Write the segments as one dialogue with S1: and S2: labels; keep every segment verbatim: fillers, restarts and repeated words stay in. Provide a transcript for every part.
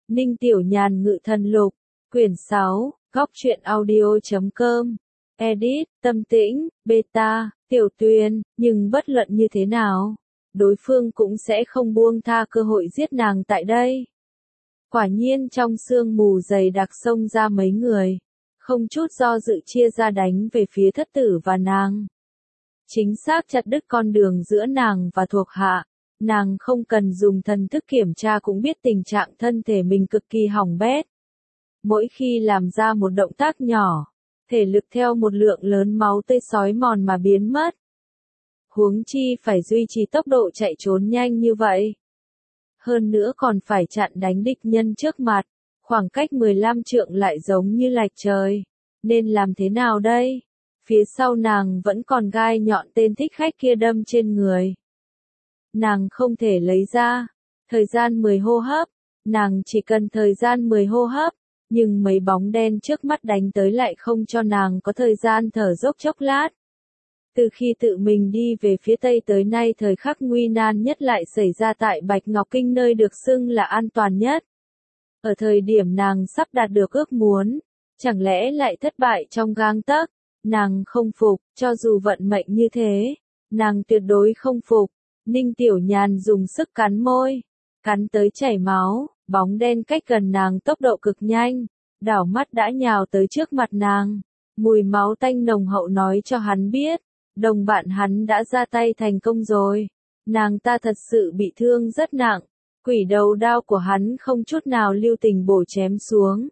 S1: Ninh Tiểu Nhàn Ngự Thần Lục, quyển sáu, góc truyện audio.com, edit, Tâm Tĩnh, beta, Tiểu Tuyền, nhưng bất luận như thế nào, đối phương cũng sẽ không buông tha cơ hội giết nàng tại đây. Quả nhiên trong sương mù dày đặc xông ra mấy người, không chút do dự chia ra đánh về phía thất tử và nàng. Chính xác chặt đứt con đường giữa nàng và thuộc hạ, nàng không cần dùng thần thức kiểm tra cũng biết tình trạng thân thể mình cực kỳ hỏng bét. Mỗi khi làm ra một động tác nhỏ, thể lực theo một lượng lớn máu tươi sói mòn mà biến mất. Huống chi phải duy trì tốc độ chạy trốn nhanh như vậy. Hơn nữa còn phải chặn đánh địch nhân trước mặt, khoảng cách mười lăm trượng lại giống như lệch trời. Nên làm thế nào đây? Phía sau nàng vẫn còn gai nhọn tên thích khách kia đâm trên người. Nàng không thể lấy ra. Thời gian mười hô hấp, nàng chỉ cần thời gian mười hô hấp, nhưng mấy bóng đen trước mắt đánh tới lại không cho nàng có thời gian thở dốc chốc lát. Từ khi tự mình đi về phía Tây tới nay thời khắc nguy nan nhất lại xảy ra tại Bạch Ngọc Kinh nơi được xưng là an toàn nhất. Ở thời điểm nàng sắp đạt được ước muốn, chẳng lẽ lại thất bại trong gang tấc? Nàng không phục, cho dù vận mệnh như thế, nàng tuyệt đối không phục. Ninh Tiểu Nhàn dùng sức cắn môi, cắn tới chảy máu, bóng đen cách gần nàng tốc độ cực nhanh, đảo mắt đã nhào tới trước mặt nàng. Mùi máu tanh nồng hậu nói cho hắn biết, đồng bạn hắn đã ra tay thành công rồi. Nàng ta thật sự bị thương rất nặng, quỷ đầu đao của hắn không chút nào lưu tình bổ chém xuống.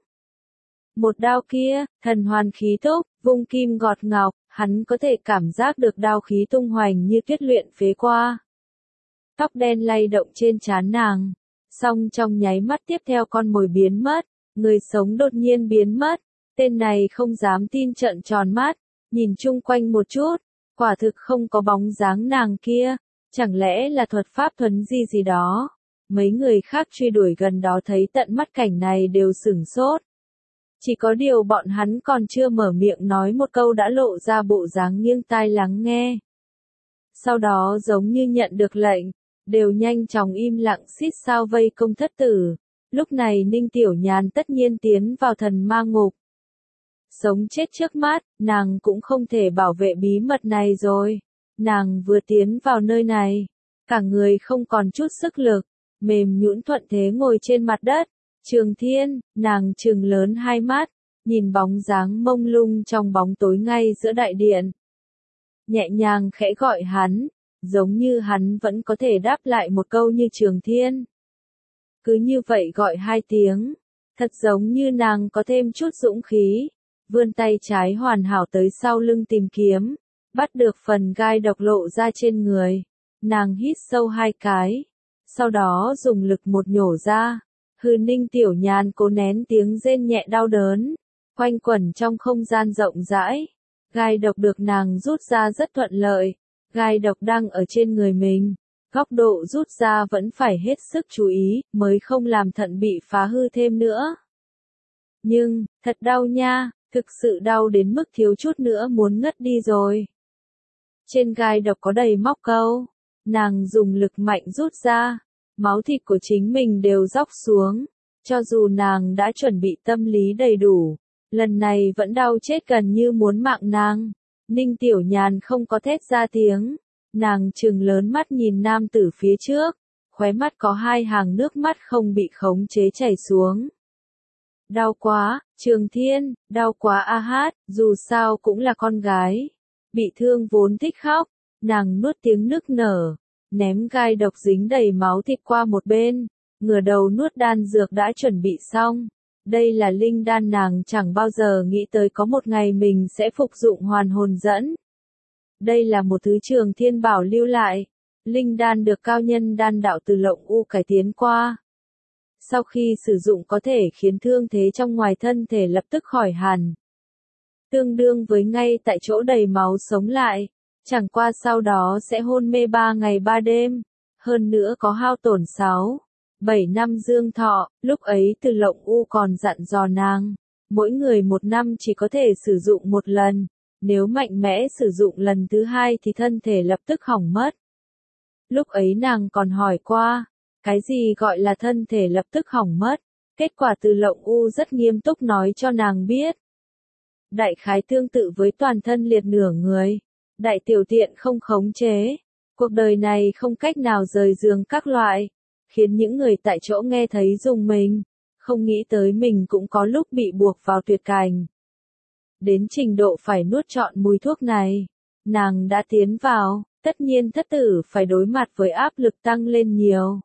S1: Một đao kia, thần hoàn khí túc, vung kim gọt ngọc, hắn có thể cảm giác được đao khí tung hoành như tuyết luyện phế qua. Tóc đen lay động trên trán nàng, song trong nháy mắt tiếp theo con mồi biến mất, người sống đột nhiên biến mất, tên này không dám tin trợn tròn mắt, nhìn chung quanh một chút, quả thực không có bóng dáng nàng kia, chẳng lẽ là thuật pháp thuần di gì đó. Mấy người khác truy đuổi gần đó thấy tận mắt cảnh này đều sửng sốt. Chỉ có điều bọn hắn còn chưa mở miệng nói một câu đã lộ ra bộ dáng nghiêng tai lắng nghe. Sau đó giống như nhận được lệnh, đều nhanh chóng im lặng xít sao vây công thất tử. Lúc này Ninh Tiểu Nhàn tất nhiên tiến vào thần ma ngục. Sống chết trước mắt, nàng cũng không thể bảo vệ bí mật này rồi. Nàng vừa tiến vào nơi này, cả người không còn chút sức lực, mềm nhũn thuận thế ngồi trên mặt đất. Trường Thiên, nàng trừng lớn hai mắt, nhìn bóng dáng mông lung trong bóng tối ngay giữa đại điện. Nhẹ nhàng khẽ gọi hắn, giống như hắn vẫn có thể đáp lại một câu như Trường Thiên. Cứ như vậy gọi hai tiếng, thật giống như nàng có thêm chút dũng khí, vươn tay trái hoàn hảo tới sau lưng tìm kiếm, bắt được phần gai độc lộ ra trên người. Nàng hít sâu hai cái, sau đó dùng lực một nhổ ra. Hừ, Ninh Tiểu Nhàn cố nén tiếng rên nhẹ đau đớn, quanh quẩn trong không gian rộng rãi. Gai độc được nàng rút ra rất thuận lợi, gai độc đang ở trên người mình, góc độ rút ra vẫn phải hết sức chú ý, mới không làm thận bị phá hư thêm nữa. Nhưng, thật đau nha, thực sự đau đến mức thiếu chút nữa muốn ngất đi rồi. Trên gai độc có đầy móc câu, nàng dùng lực mạnh rút ra. Máu thịt của chính mình đều dốc xuống, cho dù nàng đã chuẩn bị tâm lý đầy đủ, lần này vẫn đau chết gần như muốn mạng nàng. Ninh Tiểu Nhàn không có thét ra tiếng, nàng trừng lớn mắt nhìn nam tử phía trước, khóe mắt có hai hàng nước mắt không bị khống chế chảy xuống. Đau quá, Trường Thiên, đau quá a hát, dù sao cũng là con gái, bị thương vốn thích khóc, nàng nuốt tiếng nức nở. Ném gai độc dính đầy máu thịt qua một bên, ngửa đầu nuốt đan dược đã chuẩn bị xong. Đây là linh đan, nàng chẳng bao giờ nghĩ tới có một ngày mình sẽ phục dụng hoàn hồn dẫn. Đây là một thứ Trường Thiên bảo lưu lại. Linh đan được cao nhân đan đạo từ Lộng U cải tiến qua. Sau khi sử dụng có thể khiến thương thế trong ngoài thân thể lập tức khỏi hẳn. Tương đương với ngay tại chỗ đầy máu sống lại. Chẳng qua sau đó sẽ hôn mê ba ngày ba đêm, hơn nữa có hao tổn sáu, bảy năm dương thọ. Lúc ấy Từ Lộng U còn dặn dò nàng, mỗi người một năm chỉ có thể sử dụng một lần, nếu mạnh mẽ sử dụng lần thứ hai thì thân thể lập tức hỏng mất. Lúc ấy nàng còn hỏi qua, cái gì gọi là thân thể lập tức hỏng mất, Kết quả Từ Lộng U rất nghiêm túc nói cho nàng biết. Đại khái tương tự với toàn thân liệt nửa người. Đại tiểu tiện không khống chế. Cuộc đời này không cách nào rời giường các loại. Khiến những người tại chỗ nghe thấy rùng mình. Không nghĩ tới mình cũng có lúc bị buộc vào tuyệt cảnh. Đến trình độ phải nuốt trọn mùi thuốc này. Nàng đã tiến vào, tất nhiên thất tử phải đối mặt với áp lực tăng lên nhiều.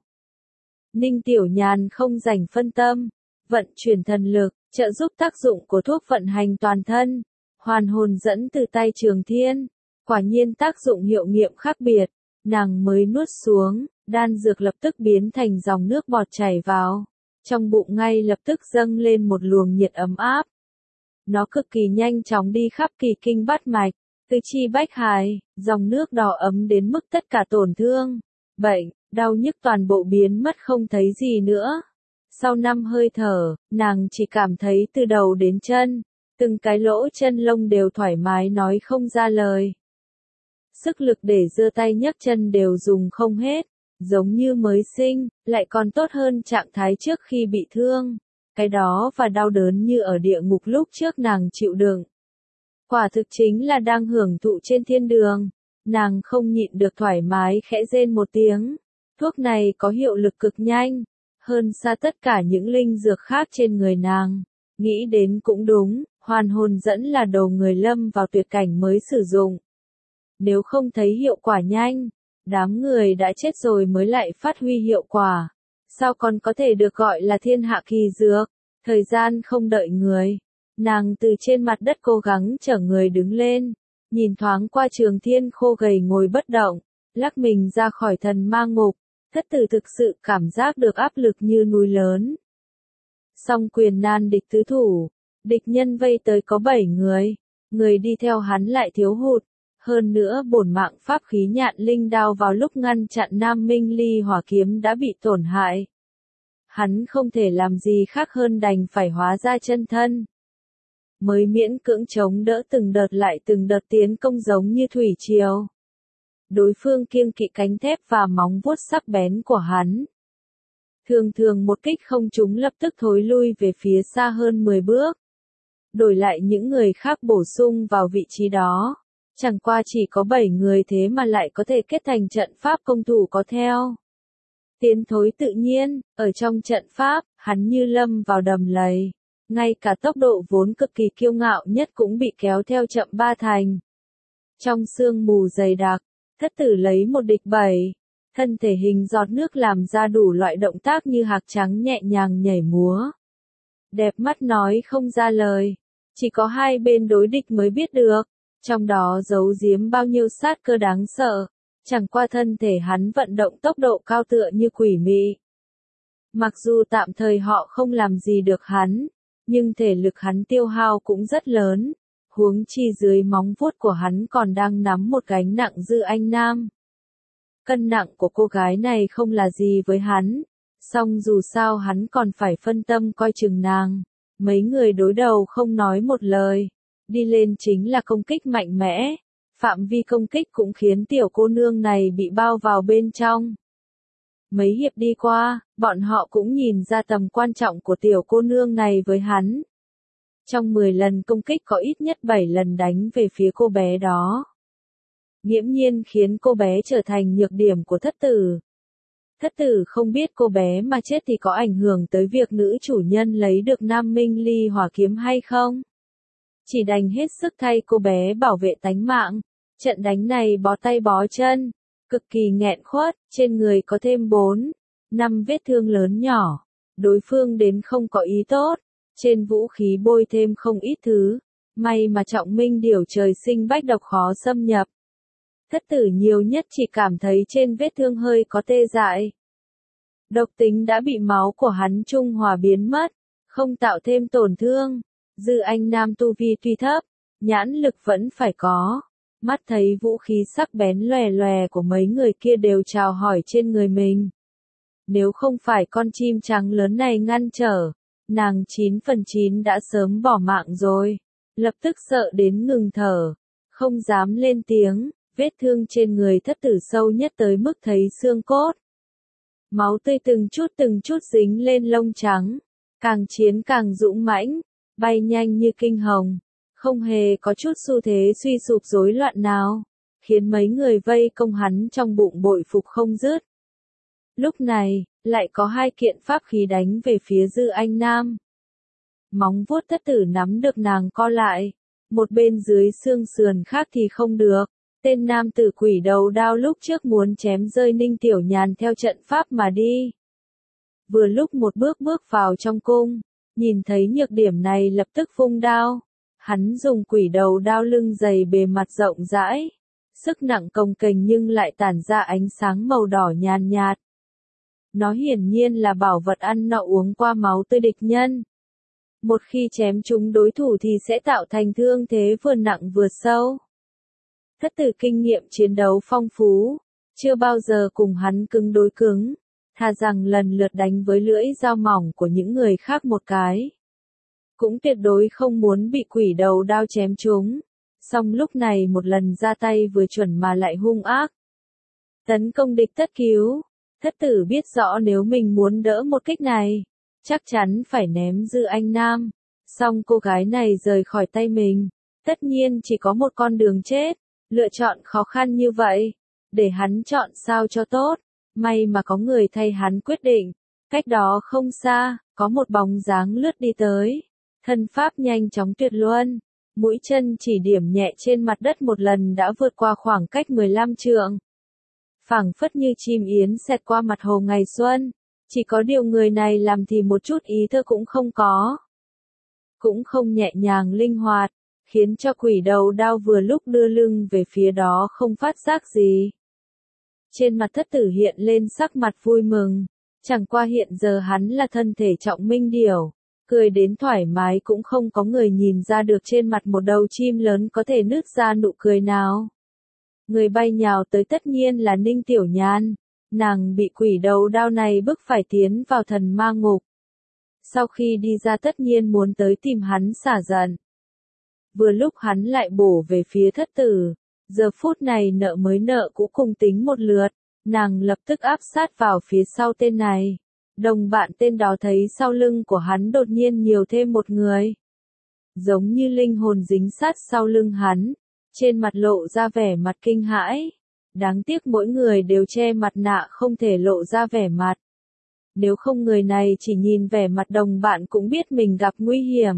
S1: Ninh Tiểu Nhàn không rảnh phân tâm, vận chuyển thần lực, trợ giúp tác dụng của thuốc vận hành toàn thân, hoàn hồn dẫn từ tay Trường Thiên, quả nhiên tác dụng hiệu nghiệm khác biệt, nàng mới nuốt xuống, đan dược lập tức biến thành dòng nước bọt chảy vào, trong bụng ngay lập tức dâng lên một luồng nhiệt ấm áp. Nó cực kỳ nhanh chóng đi khắp kỳ kinh bát mạch, tứ chi bách hải, dòng nước đỏ ấm đến mức tất cả tổn thương, bệnh, đau nhức toàn bộ biến mất không thấy gì nữa. Sau năm hơi thở, nàng chỉ cảm thấy từ đầu đến chân, từng cái lỗ chân lông đều thoải mái nói không ra lời. Sức lực để giơ tay nhấc chân đều dùng không hết, giống như mới sinh, lại còn tốt hơn trạng thái trước khi bị thương. Cái đó và đau đớn như ở địa ngục lúc trước nàng chịu đựng. Quả thực chính là đang hưởng thụ trên thiên đường. Nàng không nhịn được thoải mái khẽ rên một tiếng. Thuốc này có hiệu lực cực nhanh, hơn xa tất cả những linh dược khác trên người nàng. Nghĩ đến cũng đúng, hoàn hồn dẫn là đầu người lâm vào tuyệt cảnh mới sử dụng. Nếu không thấy hiệu quả nhanh, đám người đã chết rồi mới lại phát huy hiệu quả. Sao còn có thể được gọi là thiên hạ kỳ dược? Thời gian không đợi người. Nàng từ trên mặt đất cố gắng chở người đứng lên. Nhìn thoáng qua Trường Thiên khô gầy ngồi bất động. Lắc mình ra khỏi thần ma ngục. Thất tử thực sự cảm giác được áp lực như núi lớn. Song quyền nan địch tứ thủ. Địch nhân vây tới có bảy người. Người đi theo hắn lại thiếu hụt. Hơn nữa bổn mạng pháp khí nhạn linh đao vào lúc ngăn chặn Nam Minh Ly hỏa kiếm đã bị tổn hại. Hắn không thể làm gì khác hơn đành phải hóa ra chân thân. Mới miễn cưỡng chống đỡ từng đợt lại từng đợt tiến công giống như thủy triều. Đối phương kiêng kỵ cánh thép và móng vuốt sắc bén của hắn. Thường thường một kích không trúng lập tức thối lui về phía xa hơn mười bước. Đổi lại những người khác bổ sung vào vị trí đó. Chẳng qua chỉ có bảy người thế mà lại có thể kết thành trận pháp công thủ có theo. Tiến thối tự nhiên, ở trong trận pháp, hắn như lâm vào đầm lầy. Ngay cả tốc độ vốn cực kỳ kiêu ngạo nhất cũng bị kéo theo chậm ba thành. Trong sương mù dày đặc, thất tử lấy một địch bảy. Thân thể hình giọt nước làm ra đủ loại động tác như hạc trắng nhẹ nhàng nhảy múa. Đẹp mắt nói không ra lời. Chỉ có hai bên đối địch mới biết được. Trong đó giấu giếm bao nhiêu sát cơ đáng sợ. Chẳng qua thân thể hắn vận động tốc độ cao tựa như quỷ mị. Mặc dù tạm thời họ không làm gì được hắn, nhưng thể lực hắn tiêu hao cũng rất lớn. Huống chi dưới móng vuốt của hắn còn đang nắm một gánh nặng dư anh nam. Cân nặng của cô gái này không là gì với hắn. Song dù sao hắn còn phải phân tâm coi chừng nàng. Mấy người đối đầu không nói một lời. Đi lên chính là công kích mạnh mẽ. Phạm vi công kích cũng khiến tiểu cô nương này bị bao vào bên trong. Mấy hiệp đi qua, bọn họ cũng nhìn ra tầm quan trọng của tiểu cô nương này với hắn. Trong mười lần công kích có ít nhất bảy lần đánh về phía cô bé đó. Nghiễm nhiên khiến cô bé trở thành nhược điểm của thất tử. Thất tử không biết cô bé mà chết thì có ảnh hưởng tới việc nữ chủ nhân lấy được Nam Minh Ly hỏa kiếm hay không. Chỉ đành hết sức thay cô bé bảo vệ tánh mạng. Trận đánh này bó tay bó chân, cực kỳ nghẹn khuất, trên người có thêm bốn, năm vết thương lớn nhỏ. Đối phương đến không có ý tốt, trên vũ khí bôi thêm không ít thứ. May mà trọng minh điểu trời sinh bách độc khó xâm nhập. Thất tử nhiều nhất chỉ cảm thấy trên vết thương hơi có tê dại. Độc tính đã bị máu của hắn trung hòa biến mất, không tạo thêm tổn thương. Dư anh nam tu vi tuy thấp, nhãn lực vẫn phải có. Mắt thấy vũ khí sắc bén lòe lòe của mấy người kia đều chào hỏi trên người mình. Nếu không phải con chim trắng lớn này ngăn trở, nàng chín phần chín đã sớm bỏ mạng rồi. Lập tức sợ đến ngừng thở, không dám lên tiếng, vết thương trên người thất tử sâu nhất tới mức thấy xương cốt. Máu tươi từng chút từng chút dính lên lông trắng. càng chiến càng dũng mãnh, bay nhanh như kinh hồng, không hề có chút xu thế suy sụp rối loạn nào, khiến mấy người vây công hắn trong bụng bội phục không dứt. Lúc này, lại có hai kiện pháp khí đánh về phía Dư Anh Nam. Móng vuốt thất tử nắm được nàng co lại, một bên dưới xương sườn khác thì không được. Tên nam tử quỷ đầu đao lúc trước muốn chém rơi Ninh Tiểu Nhàn theo trận pháp mà đi. Vừa lúc một bước bước vào trong cung, nhìn thấy nhược điểm này lập tức vung đao. Hắn dùng quỷ đầu đao lưng dày bề mặt rộng rãi, sức nặng cồng kềnh nhưng lại tản ra ánh sáng màu đỏ nhàn nhạt. Nó hiển nhiên là bảo vật ăn nọ uống qua máu tươi địch nhân. Một khi chém trúng đối thủ thì sẽ tạo thành thương thế vừa nặng vừa sâu. Thất tử kinh nghiệm chiến đấu phong phú, chưa bao giờ cùng hắn cứng đối cứng, thà rằng lần lượt đánh với lưỡi dao mỏng của những người khác một cái. Cũng tuyệt đối không muốn bị quỷ đầu đao chém trúng, song lúc này một lần ra tay vừa chuẩn mà lại hung ác. Tấn công địch tất cứu, thất tử biết rõ nếu mình muốn đỡ một kích này, chắc chắn phải ném Dư Anh Nam, song cô gái này rời khỏi tay mình, tất nhiên chỉ có một con đường chết. Lựa chọn khó khăn như vậy, để hắn chọn sao cho tốt, may mà có người thay hắn quyết định. Cách đó không xa, có một bóng dáng lướt đi tới, thân pháp nhanh chóng tuyệt luân, mũi chân chỉ điểm nhẹ trên mặt đất một lần đã vượt qua khoảng cách mười lăm trượng. Phảng phất như chim yến xẹt qua mặt hồ ngày xuân, chỉ có điều người này làm thì một chút ý thơ cũng không có. Cũng không nhẹ nhàng linh hoạt, khiến cho quỷ đầu đao vừa lúc đưa lưng về phía đó không phát giác gì. Trên mặt thất tử hiện lên sắc mặt vui mừng, chẳng qua hiện giờ hắn là thân thể trọng minh điểu, cười đến thoải mái cũng không có người nhìn ra được trên mặt một đầu chim lớn có thể nứt ra nụ cười nào. Người bay nhào tới tất nhiên là Ninh Tiểu Nhan, nàng bị quỷ đầu đao này bức phải tiến vào thần ma ngục. Sau khi đi ra tất nhiên muốn tới tìm hắn xả giận. Vừa lúc hắn lại bổ về phía thất tử, giờ phút này nợ mới nợ cũ cùng tính một lượt, nàng lập tức áp sát vào phía sau tên này. Đồng bạn tên đó thấy sau lưng của hắn đột nhiên nhiều thêm một người. Giống như linh hồn dính sát sau lưng hắn, trên mặt lộ ra vẻ mặt kinh hãi. Đáng tiếc mỗi người đều che mặt nạ không thể lộ ra vẻ mặt. Nếu không người này chỉ nhìn vẻ mặt đồng bạn cũng biết mình gặp nguy hiểm.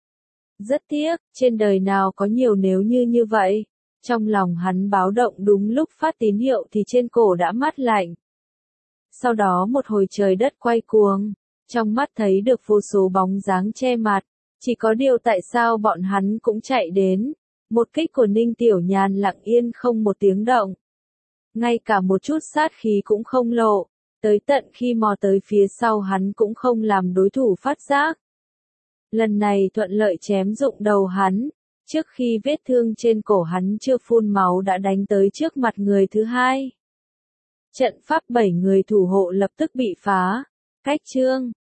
S1: Rất tiếc, trên đời nào có nhiều nếu như như vậy. Trong lòng hắn báo động đúng lúc phát tín hiệu thì trên cổ đã mát lạnh. Sau đó một hồi trời đất quay cuồng, trong mắt thấy được vô số bóng dáng che mặt, chỉ có điều tại sao bọn hắn cũng chạy đến. Một kích của Ninh Tiểu Nhàn lặng yên không một tiếng động. Ngay cả một chút sát khí cũng không lộ, tới tận khi mò tới phía sau hắn cũng không làm đối thủ phát giác. Lần này thuận lợi chém rụng đầu hắn, trước khi vết thương trên cổ hắn chưa phun máu đã đánh tới trước mặt người thứ hai. Trận pháp bảy người thủ hộ lập tức bị phá, cách chương.